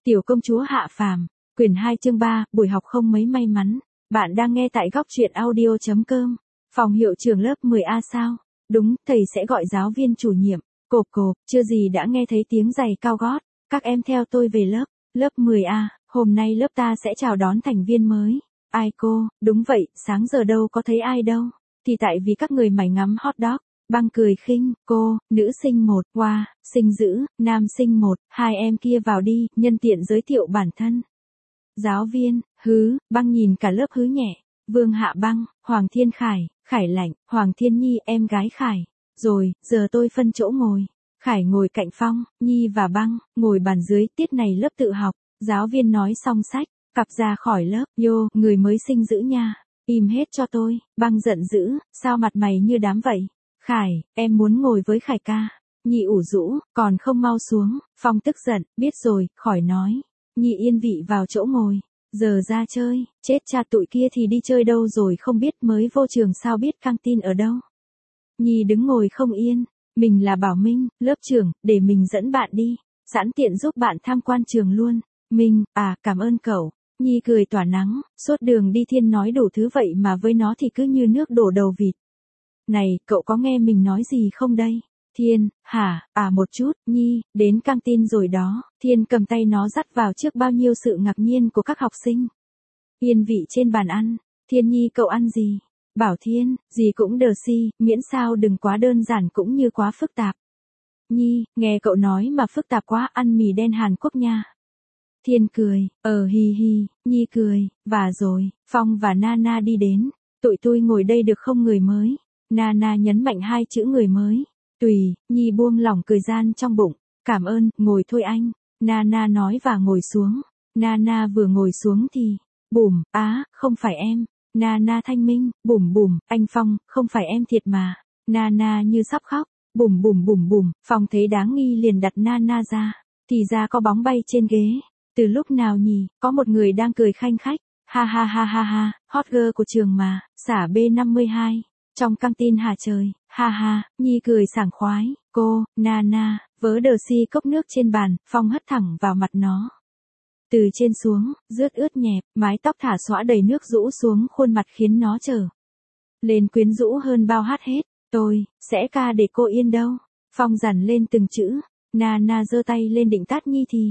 Tiểu công chúa hạ phàm, quyển 2 chương 3, buổi học không mấy may mắn. Bạn đang nghe tại góc truyện audio.com. Phòng hiệu trưởng lớp 10A sao? Đúng, thầy sẽ gọi giáo viên chủ nhiệm. Cộp cộp, chưa gì đã nghe thấy tiếng giày cao gót. Các em theo tôi về lớp. Lớp 10A, hôm nay lớp ta sẽ chào đón thành viên mới. Ai cô? Đúng vậy, sáng giờ đâu có thấy ai đâu. Thì tại vì các người mải ngắm hot dog. Băng cười khinh, cô, nữ sinh 1, wow, sinh dữ, nam sinh 1, hai em kia vào đi, nhân tiện giới thiệu bản thân. Giáo viên, hứ, băng nhìn cả lớp hứ nhẹ, Vương Hạ Băng, Hoàng Thiên Khải, Khải Lạnh, Hoàng Thiên Nhi em gái Khải. Rồi, giờ tôi phân chỗ ngồi. Khải ngồi cạnh Phong, Nhi và Băng, ngồi bàn dưới, tiết này lớp tự học. Giáo viên nói xong sách, cặp ra khỏi lớp, vô, người mới sinh dữ nha. Im hết cho tôi, Băng giận dữ, sao mặt mày như đám vậy? Khải, em muốn ngồi với Khải ca. Nhi ủ rũ, còn không mau xuống. Phong tức giận, biết rồi, khỏi nói. Nhi yên vị vào chỗ ngồi. Giờ ra chơi, chết cha tụi kia thì đi chơi đâu rồi không biết, mới vô trường sao biết căng tin ở đâu. Nhi đứng ngồi không yên. Mình là Bảo Minh, lớp trưởng, để mình dẫn bạn đi. Sẵn tiện giúp bạn tham quan trường luôn. Minh, cảm ơn cậu. Nhi cười tỏa nắng, suốt đường đi Thiên nói đủ thứ vậy mà với nó thì cứ như nước đổ đầu vịt. Này, cậu có nghe mình nói gì không đây? Thiên, hả, một chút, Nhi, đến căng tin rồi đó. Thiên cầm tay nó dắt vào trước bao nhiêu sự ngạc nhiên của các học sinh. Yên vị trên bàn ăn. Thiên Nhi cậu ăn gì? Bảo Thiên, gì cũng đờ si, miễn sao đừng quá đơn giản cũng như quá phức tạp. Nhi, nghe cậu nói mà phức tạp quá, ăn mì đen Hàn Quốc nha. Thiên cười, hi hi, Nhi cười, và rồi, Phong và Nana đi đến. Tụi tôi ngồi đây được không người mới? Nana nhấn mạnh hai chữ người mới. Tùy, Nhi buông lỏng cười gian trong bụng. Cảm ơn, ngồi thôi anh. Nana nói và ngồi xuống. Nana vừa ngồi xuống thì, bùm, không phải em. Nana thanh minh, bùm bùm, anh Phong, không phải em thiệt mà. Nana như sắp khóc, bùm bùm bùm bùm, Phong thấy đáng nghi liền đặt Nana ra. Thì ra có bóng bay trên ghế. Từ lúc nào nhỉ, có một người đang cười khanh khách. Ha ha ha ha ha, hot girl của trường mà, xả B52. Trong căng tin hả trời, ha ha, Nhi cười sảng khoái, cô, Nana, vớ đờ si cốc nước trên bàn, Phong hất thẳng vào mặt nó. Từ trên xuống, rướt ướt nhẹp, mái tóc thả xõa đầy nước rũ xuống khuôn mặt khiến nó trở lên quyến rũ hơn bao hát hết. Tôi, sẽ ca để cô yên đâu. Phong dằn lên từng chữ, Nana giơ tay lên định tát Nhi thì,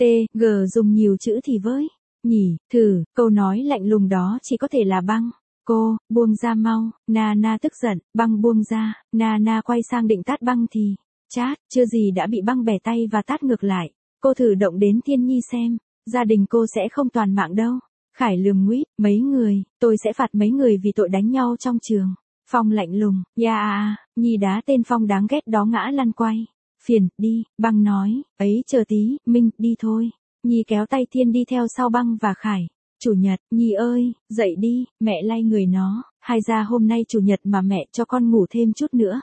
dùng nhiều chữ thì với, nhỉ, thử, câu nói lạnh lùng đó chỉ có thể là Băng. Cô, buông ra mau, Nana tức giận, Băng buông ra, Nana quay sang định tát Băng thì, chát, chưa gì đã bị Băng bẻ tay và tát ngược lại. Cô thử động đến Thiên Nhi xem, gia đình cô sẽ không toàn mạng đâu. Khải lườm nguýt, mấy người, tôi sẽ phạt mấy người vì tội đánh nhau trong trường. Phong lạnh lùng, Nhi đá tên Phong đáng ghét đó ngã lăn quay. Phiền, đi, Băng nói, ấy chờ tí, Minh, đi thôi. Nhi kéo tay Thiên đi theo sau Băng và Khải. Chủ nhật, Nhi ơi, dậy đi, mẹ lay người nó, hay ra hôm nay chủ nhật mà mẹ cho con ngủ thêm chút nữa.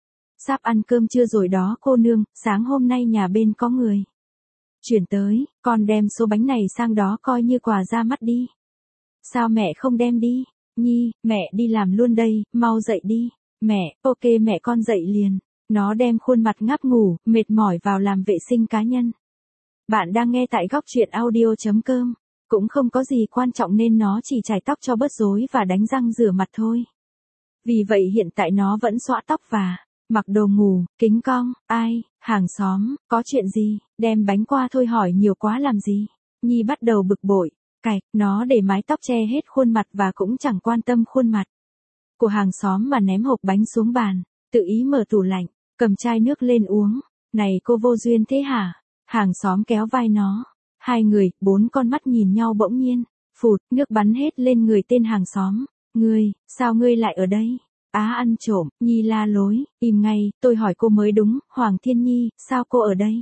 Sắp ăn cơm trưa rồi đó cô nương, sáng hôm nay nhà bên có người chuyển tới, con đem số bánh này sang đó coi như quà ra mắt đi. Sao mẹ không đem đi? Nhi, mẹ đi làm luôn đây, mau dậy đi. Mẹ, ok mẹ con dậy liền. Nó đem khuôn mặt ngáp ngủ, mệt mỏi vào làm vệ sinh cá nhân. Bạn đang nghe tại góc truyện audio.com. Cũng không có gì quan trọng nên nó chỉ chải tóc cho bớt rối và đánh răng rửa mặt thôi. Vì vậy hiện tại nó vẫn xõa tóc và mặc đồ ngủ, kính cong, ai, hàng xóm, có chuyện gì, đem bánh qua thôi hỏi nhiều quá làm gì. Nhi bắt đầu bực bội, nó để mái tóc che hết khuôn mặt và cũng chẳng quan tâm khuôn mặt của hàng xóm mà ném hộp bánh xuống bàn, tự ý mở tủ lạnh, cầm chai nước lên uống. Này cô vô duyên thế hả? Hàng xóm kéo vai nó. Hai người, 4 con mắt nhìn nhau bỗng nhiên, phụt, nước bắn hết lên người tên hàng xóm. Ngươi, sao ngươi lại ở đây? Ăn trộm, Nhi la lối, im ngay, tôi hỏi cô mới đúng, Hoàng Thiên Nhi, sao cô ở đây?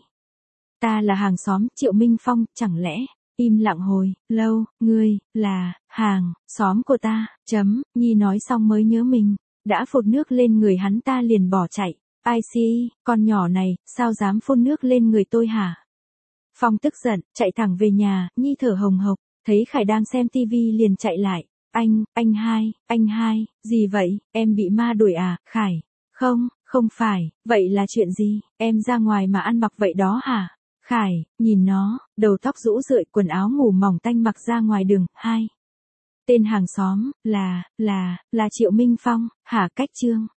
Ta là hàng xóm, Triệu Minh Phong, chẳng lẽ, im lặng hồi, lâu, ngươi, là, hàng, xóm của ta, Nhi nói xong mới nhớ mình, đã phụt nước lên người hắn ta liền bỏ chạy, con nhỏ này, sao dám phun nước lên người tôi hả? Phong tức giận, chạy thẳng về nhà, Nhi thở hồng hộc, thấy Khải đang xem tivi liền chạy lại. Anh hai, gì vậy, em bị ma đuổi à, Khải? Không phải, vậy là chuyện gì, em ra ngoài mà ăn mặc vậy đó hả? Khải, nhìn nó, đầu tóc rũ rượi, quần áo ngủ mỏng tanh mặc ra ngoài đường. 2. Tên hàng xóm, là Triệu Minh Phong, hả Cách Trương.